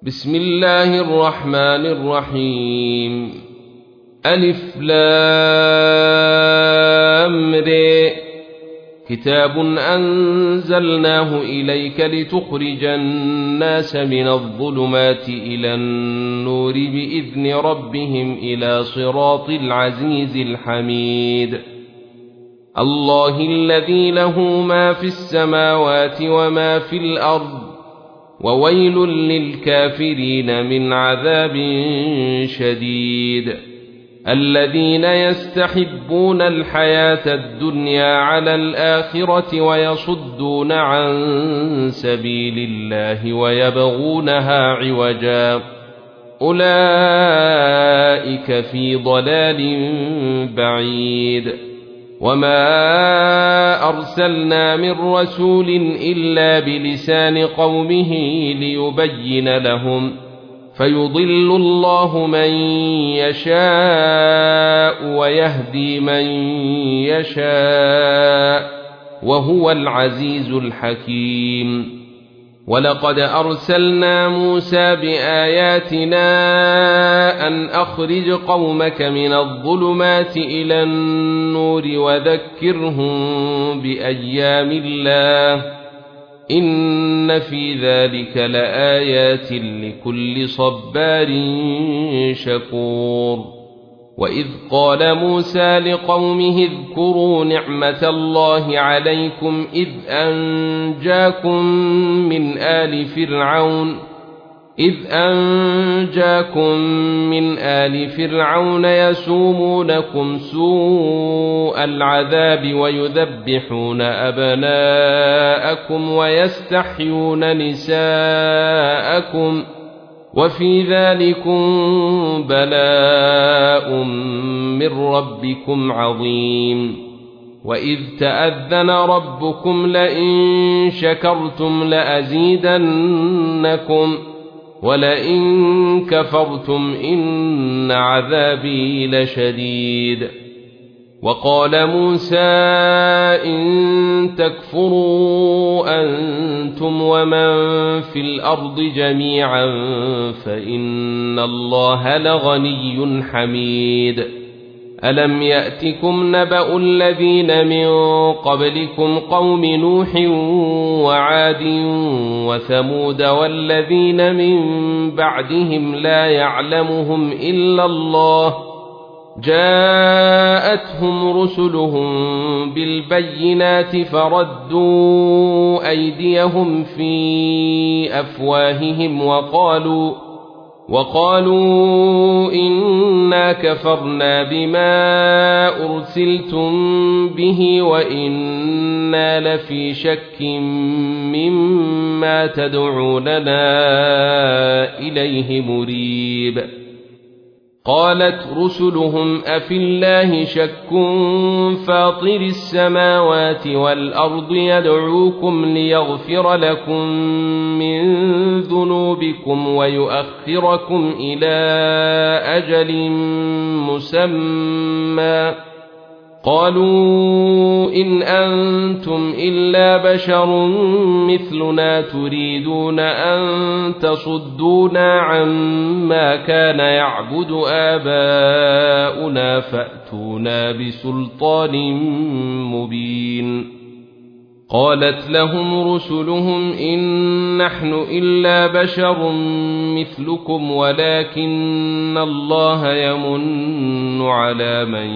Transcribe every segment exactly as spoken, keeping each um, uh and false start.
بسم الله الرحمن الرحيم. ألف لام ر. كتاب أنزلناه إليك لتخرج الناس من الظلمات إلى النور بإذن ربهم إلى صراط العزيز الحميد. الله الذي له ما في السماوات وما في الأرض، وويل للكافرين من عذاب شديد. الذين يستحبون الحياة الدنيا على الآخرة ويصدون عن سبيل الله ويبغونها عوجا، أولئك في ضلال بعيد. وما أرسلنا من رسول إلا بلسان قومه ليبين لهم، فيضل الله من يشاء ويهدي من يشاء، وهو العزيز الحكيم. ولقد أرسلنا موسى بآياتنا أن أخرج قومك من الظلمات إلى النور وذكرهم بأيام الله، إن في ذلك لآيات لكل صبار شكور. وإذ قال موسى لقومه اذكروا نعمة الله عليكم إذ أنجاكم من آل فرعون إذ أنجاكم من آل فرعون يسومونكم سوء العذاب ويذبحون أبناءكم ويستحيون نساءكم، وفي ذلكم بلاء من ربكم عظيم. وإذ تأذن ربكم لئن شكرتم لأزيدنكم ولئن كفرتم إن عذابي لشديد. وقال موسى إن تكفروا أنتم ومن في الأرض جميعا فإن الله لغني حميد. ألم يأتكم نبأ الذين من قبلكم قوم نوح وعاد وثمود والذين من بعدهم لا يعلمهم إلا الله، جاءتهم رسلهم بالبينات فردوا أيديهم في أفواههم وقالوا وقالوا إنا كفرنا بما أرسلتم به وإنا لفي شك مما تدعوننا إليه مريب. قالت رسلهم أفي الله شك فاطر السماوات والأرض يدعوكم ليغفر لكم من ذنوبكم ويؤخركم إلى أجل مسمى، قالوا إن أنتم إلا بشر مثلنا تريدون أن تصدونا عما كان يعبد آباؤنا فأتونا بسلطان مبين. قالت لهم رسلهم إن نحن إلا بشر مثلكم ولكن الله يمن على من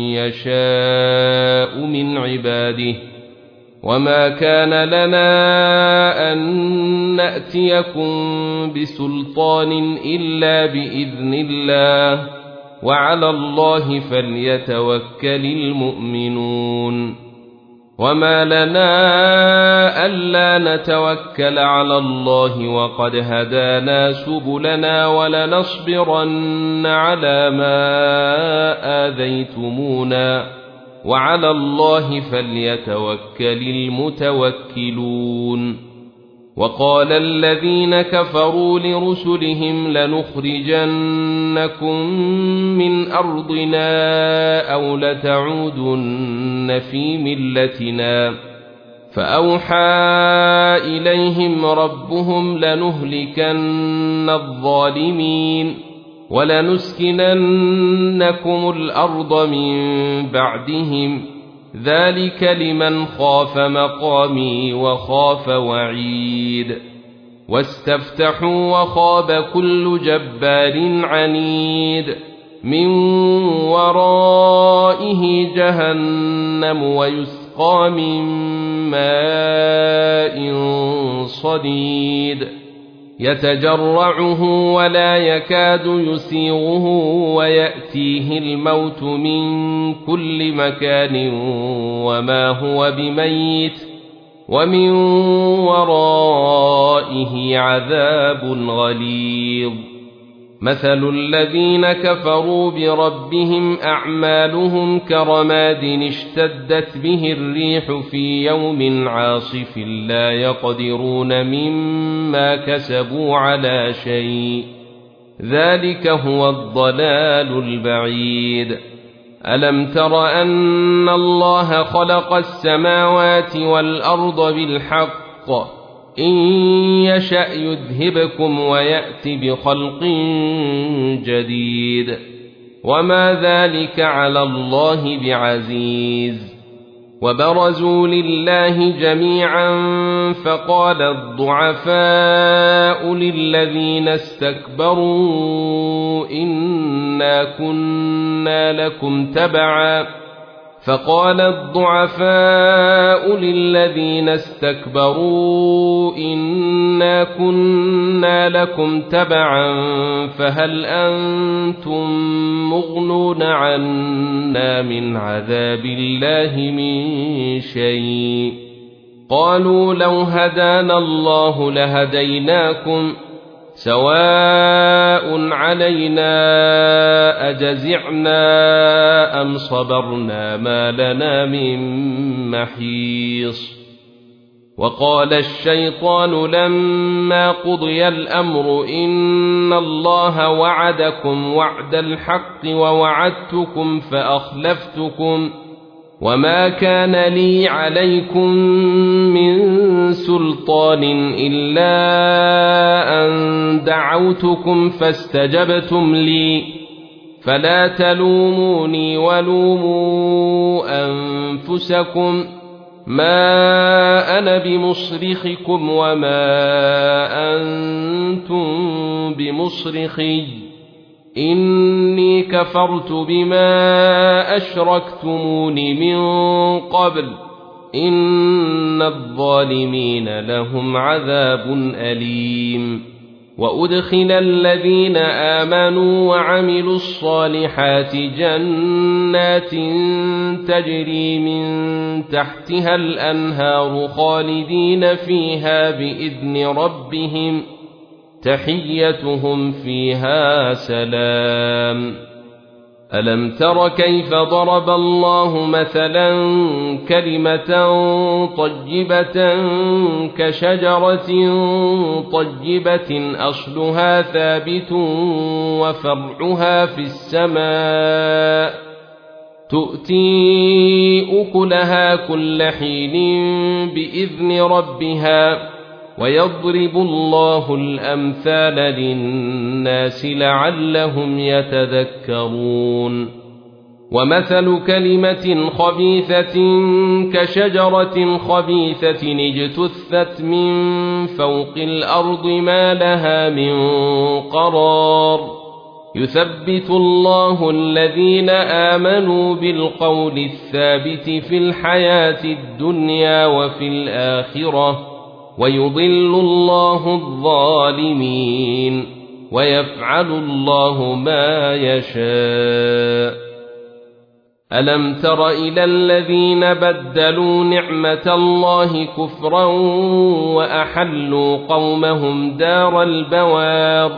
يشاء من عباده، وما كان لنا أن نأتيكم بسلطان إلا بإذن الله، وعلى الله فليتوكل المؤمنون. وما لنا ألا نتوكل على الله وقد هدانا سبلنا ولنصبرن على ما آذيتمونا، وعلى الله فليتوكل المتوكلون. وقال الذين كفروا لرسلهم لنخرجنكم من أرضنا أو لتعودن في ملتنا، فأوحى إليهم ربهم لنهلكن الظالمين ولنسكننكم الأرض من بعدهم ذلك لمن خاف مقامي وخاف وعيد واستفتحوا وخاب كل جبار عنيد من ورائه جهنم ويسقى من ماء صديد يتجرعه ولا يكاد يسيغه ويأتيه الموت من كل مكان وما هو بميت ومن ورائه عذاب غليظ مثل الذين كفروا بربهم أعمالهم كرماد اشتدت به الريح في يوم عاصف لا يقدرون مما كسبوا على شيء ذلك هو الضلال البعيد ألم تر أن الله خلق السماوات والأرض بالحق إن يشأ يذهبكم ويأت بخلق جديد وما ذلك على الله بعزيز وبرزوا لله جميعا فقال الضعفاء للذين استكبروا إنا كنا لكم تبعا فقال الضعفاء للذين استكبروا إنا كنا لكم تبعا فهل أنتم مغنون عنا من عذاب الله من شيء قالوا لو هدانا الله لهديناكم سواء علينا أجزعنا أم صبرنا ما لنا من محيص وقال الشيطان لما قضي الأمر إن الله وعدكم وعد الحق ووعدتكم فأخلفتكم وما كان لي عليكم من سلطان إلا أن دعوتكم فاستجبتم لي فلا تلوموني ولوموا أنفسكم ما أنا بمصرخكم وما أنتم بمصرخي إني كفرت بما أشركتمون من قبل إن الظالمين لهم عذاب أليم وأدخل الذين آمنوا وعملوا الصالحات جنات تجري من تحتها الأنهار خالدين فيها بإذن ربهم تحيتهم فيها سلام ألم تر كيف ضرب الله مثلا كلمة طيبة كشجرة طيبة أصلها ثابت وفرعها في السماء تؤتي أكلها كل حين بإذن ربها ويضرب الله الأمثال للناس لعلهم يتذكرون ومثل كلمة خبيثة كشجرة خبيثة اجتثت من فوق الأرض ما لها من قرار يثبت الله الذين آمنوا بالقول الثابت في الحياة الدنيا وفي الآخرة ويضل الله الظالمين ويفعل الله ما يشاء ألم تر إلى الذين بدلوا نعمة الله كفرا وأحلوا قومهم دار البوار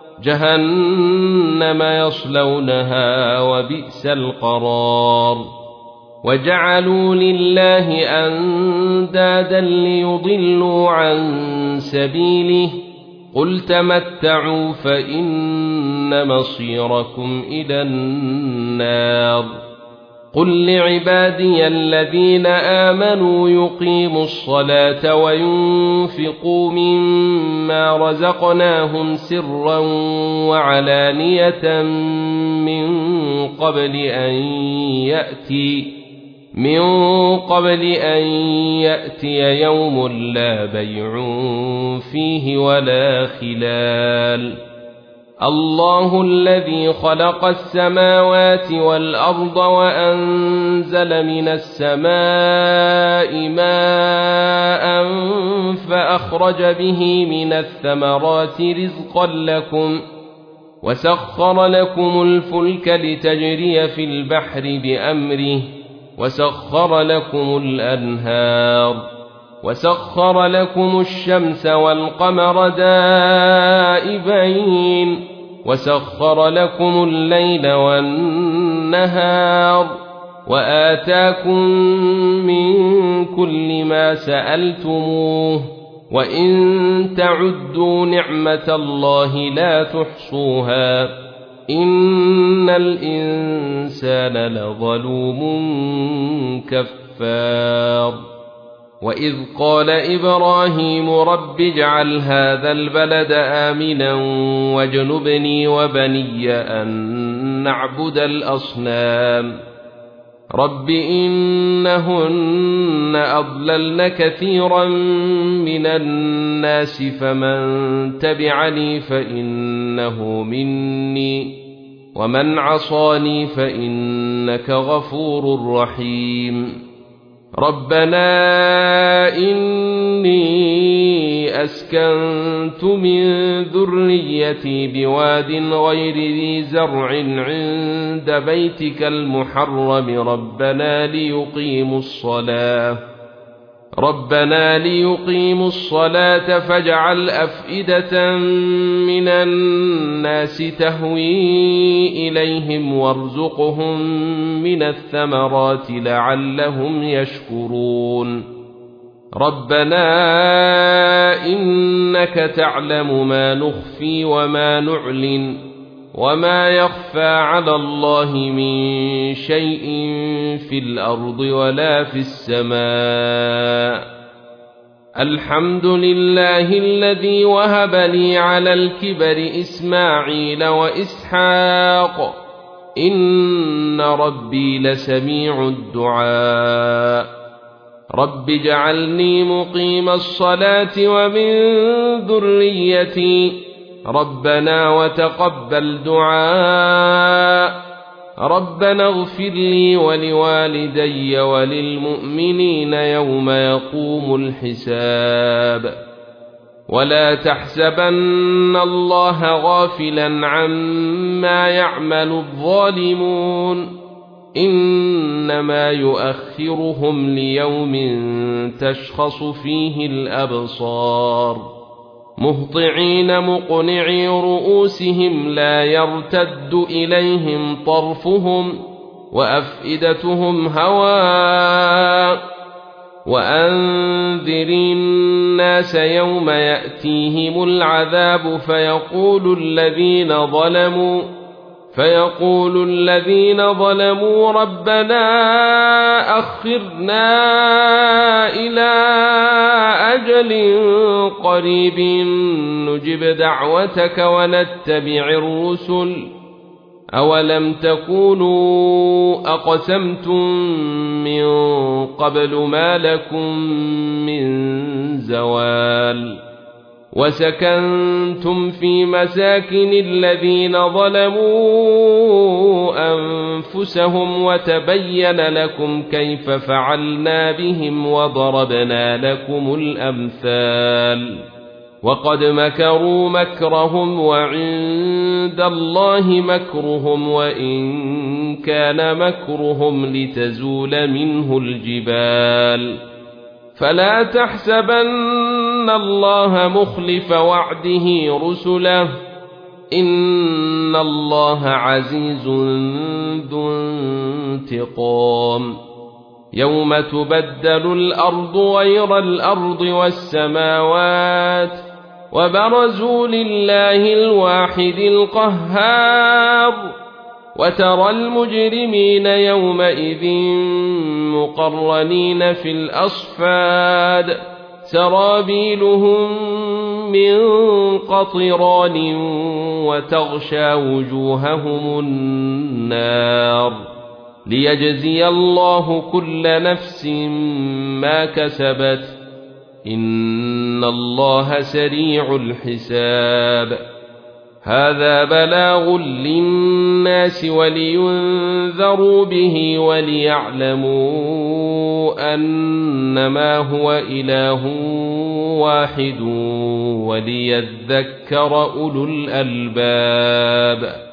جهنم يصلونها وبئس القرار وجعلوا لله أندادا ليضلوا عن سبيله قل تمتعوا فإن مصيركم إلى النار قل لعبادي الذين آمنوا يقيموا الصلاة وينفقوا مما رزقناهم سرا وعلانية من قبل أن يأتي من قبل أن يأتي يوم لا بيع فيه ولا خلال. الله الذي خلق السماوات والأرض وأنزل من السماء ماء فأخرج به من الثمرات رزقا لكم وسخر لكم الفلك لتجري في البحر بأمره وسخر لكم الأنهار وسخر لكم الشمس والقمر دائبين وسخر لكم الليل والنهار وآتاكم من كل ما سألتموه وإن تعدوا نعمة الله لا تحصوها إن الإنسان لظلوم كفار. وإذ قال إبراهيم رب اجعل هذا البلد آمنا واجنبني وبني أن نعبد الأصنام رب إنهن أضللن كثيرا من الناس فمن تبعني فإنه مني ومن عصاني فإنك غفور رحيم. ربنا إني أسكنت من ذريتي بواد غير ذي زرع عند بيتك المحرم ربنا ليقيموا الصلاة ربنا ليقيموا الصلاة فاجعل أفئدة من الناس تهوي إليهم وارزقهم من الثمرات لعلهم يشكرون. ربنا إنك تعلم ما نخفي وما نعلن وما يخفى على الله من شيء في الأرض ولا في السماء. الحمد لله الذي وهب لي على الكبر إسماعيل وإسحاق إن ربي لسميع الدعاء. رب اجعلني مقيم الصلاة ومن ذريتي ربنا وتقبل دعاء. ربنا اغفر لي ولوالدي وللمؤمنين يوم يقوم الحساب. ولا تحسبن الله غافلا عما يعمل الظالمون إنما يؤخرهم ليوم تشخص فيه الأبصار مهطعين مقنعي رؤوسهم لا يرتد إليهم طرفهم وأفئدتهم هواء. وأنذر الناس يوم يأتيهم العذاب فيقول الذين ظلموا فيقول الذين ظلموا ربنا أخرنا إلى أجل قريب نجب دعوتك ونتبع الرسل أولم تكونوا أقسمتم من قبل ما لكم من زوال وسكنتم في مساكن الذين ظلموا أنفسهم وتبين لكم كيف فعلنا بهم وضربنا لكم الأمثال وقد مكروا مكرهم وعند الله مكرهم وإن كان مكرهم لتزول منه الجبال فلا تحسبن الله مخلف وعده رسله إن الله عزيز ذو انتقام. يوم تبدل الأرض غير الأرض والسماوات وبرزوا لله الواحد القهار وترى المجرمين يومئذ مقرنين في الأصفاد سرابيلهم من قطران وتغشى وجوههم النار ليجزي الله كل نفس ما كسبت إن الله سريع الحساب هذا بلاغ للناس ولينذروا به وليعلموا أنما هو إله واحد وليذكر أولو الألباب